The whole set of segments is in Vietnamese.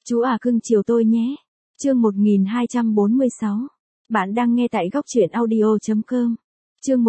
Chú à cưng chiều tôi nhé. Chương 1246. Bạn đang nghe tại góc truyện audio.com. Chương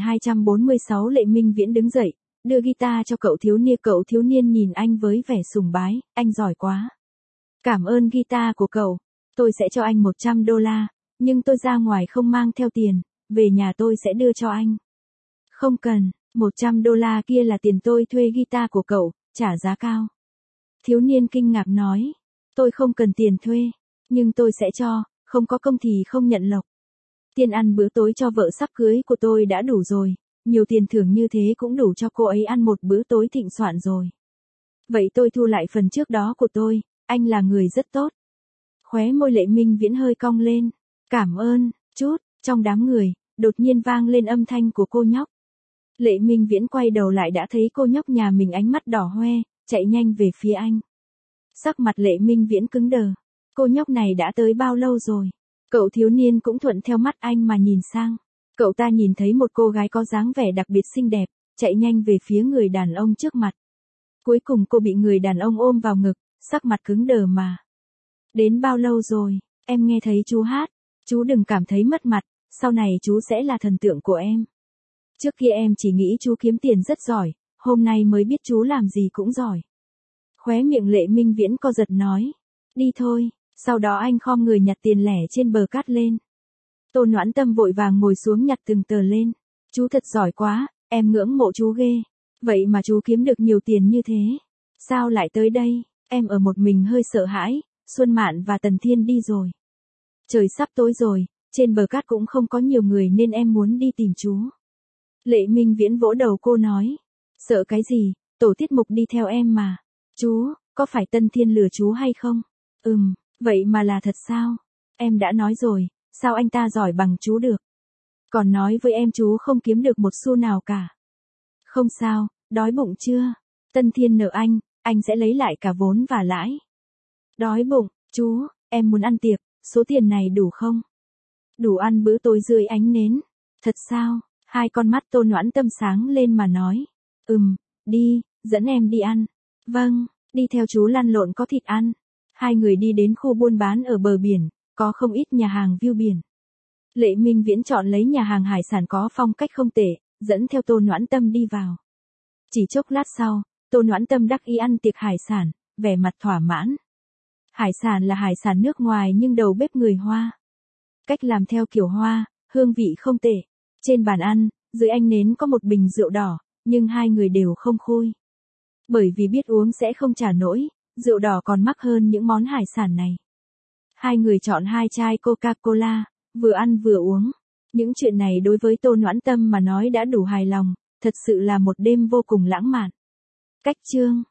1246 Lệ Minh Viễn đứng dậy, đưa guitar cho cậu thiếu niên nhìn anh với vẻ sùng bái, anh giỏi quá. Cảm ơn guitar của cậu, tôi sẽ cho anh $100, nhưng tôi ra ngoài không mang theo tiền, về nhà tôi sẽ đưa cho anh. Không cần, $100 kia là tiền tôi thuê guitar của cậu, trả giá cao. Thiếu niên kinh ngạc nói, tôi không cần tiền thuê, nhưng tôi sẽ cho, không có công thì không nhận lộc. Tiền ăn bữa tối cho vợ sắp cưới của tôi đã đủ rồi, nhiều tiền thưởng như thế cũng đủ cho cô ấy ăn một bữa tối thịnh soạn rồi. Vậy tôi thu lại phần trước đó của tôi, anh là người rất tốt. Khóe môi Lệ Minh Viễn hơi cong lên, cảm ơn, chút, trong đám người, đột nhiên vang lên âm thanh của cô nhóc. Lệ Minh Viễn quay đầu lại đã thấy cô nhóc nhà mình ánh mắt đỏ hoe, chạy nhanh về phía anh. Sắc mặt Lệ Minh Viễn cứng đờ, cô nhóc này đã tới bao lâu rồi? Cậu thiếu niên cũng thuận theo mắt anh mà nhìn sang. Cậu ta nhìn thấy một cô gái có dáng vẻ đặc biệt xinh đẹp, chạy nhanh về phía người đàn ông trước mặt. Cuối cùng cô bị người đàn ông ôm vào ngực, sắc mặt cứng đờ mà. Đến bao lâu rồi, em nghe thấy chú hát, chú đừng cảm thấy mất mặt, sau này chú sẽ là thần tượng của em. Trước kia em chỉ nghĩ chú kiếm tiền rất giỏi, hôm nay mới biết chú làm gì cũng giỏi. Khóe miệng Lệ Minh Viễn co giật nói, đi thôi, sau đó anh khom người nhặt tiền lẻ trên bờ cát lên. Tô Noãn Tâm vội vàng ngồi xuống nhặt từng tờ lên, chú thật giỏi quá, em ngưỡng mộ chú ghê, vậy mà chú kiếm được nhiều tiền như thế, sao lại tới đây, em ở một mình hơi sợ hãi, Xuân Mạn và Tần Thiên đi rồi. Trời sắp tối rồi, trên bờ cát cũng không có nhiều người nên em muốn đi tìm chú. Lệ Minh Viễn vỗ đầu cô nói, sợ cái gì, tổ tiết mục đi theo em mà. Chú, có phải Tân Thiên lừa chú hay không? Vậy mà là thật sao? Em đã nói rồi, sao anh ta giỏi bằng chú được? Còn nói với em chú không kiếm được một xu nào cả. Không sao, đói bụng chưa? Tân Thiên nợ anh sẽ lấy lại cả vốn và lãi. Đói bụng, chú, em muốn ăn tiệc, số tiền này đủ không? Đủ ăn bữa tối dưới ánh nến. Thật sao? Hai con mắt Tô Noãn Tâm sáng lên mà nói. Đi, dẫn em đi ăn. Vâng, đi theo chú lăn lộn có thịt ăn. Hai người đi đến khu buôn bán ở bờ biển, có không ít nhà hàng view biển. Lệ Minh Viễn chọn lấy nhà hàng hải sản có phong cách không tệ, dẫn theo Tô Noãn Tâm đi vào. Chỉ chốc lát sau, Tô Noãn Tâm đắc ý ăn tiệc hải sản, vẻ mặt thỏa mãn. Hải sản là hải sản nước ngoài nhưng đầu bếp người Hoa. Cách làm theo kiểu Hoa, hương vị không tệ. Trên bàn ăn, dưới ánh nến có một bình rượu đỏ, nhưng hai người đều không khui. Bởi vì biết uống sẽ không trả nổi, rượu đỏ còn mắc hơn những món hải sản này. Hai người chọn 2 chai Coca-Cola, vừa ăn vừa uống. Những chuyện này đối với Tô Noãn Tâm mà nói đã đủ hài lòng, thật sự là một đêm vô cùng lãng mạn. Cách chương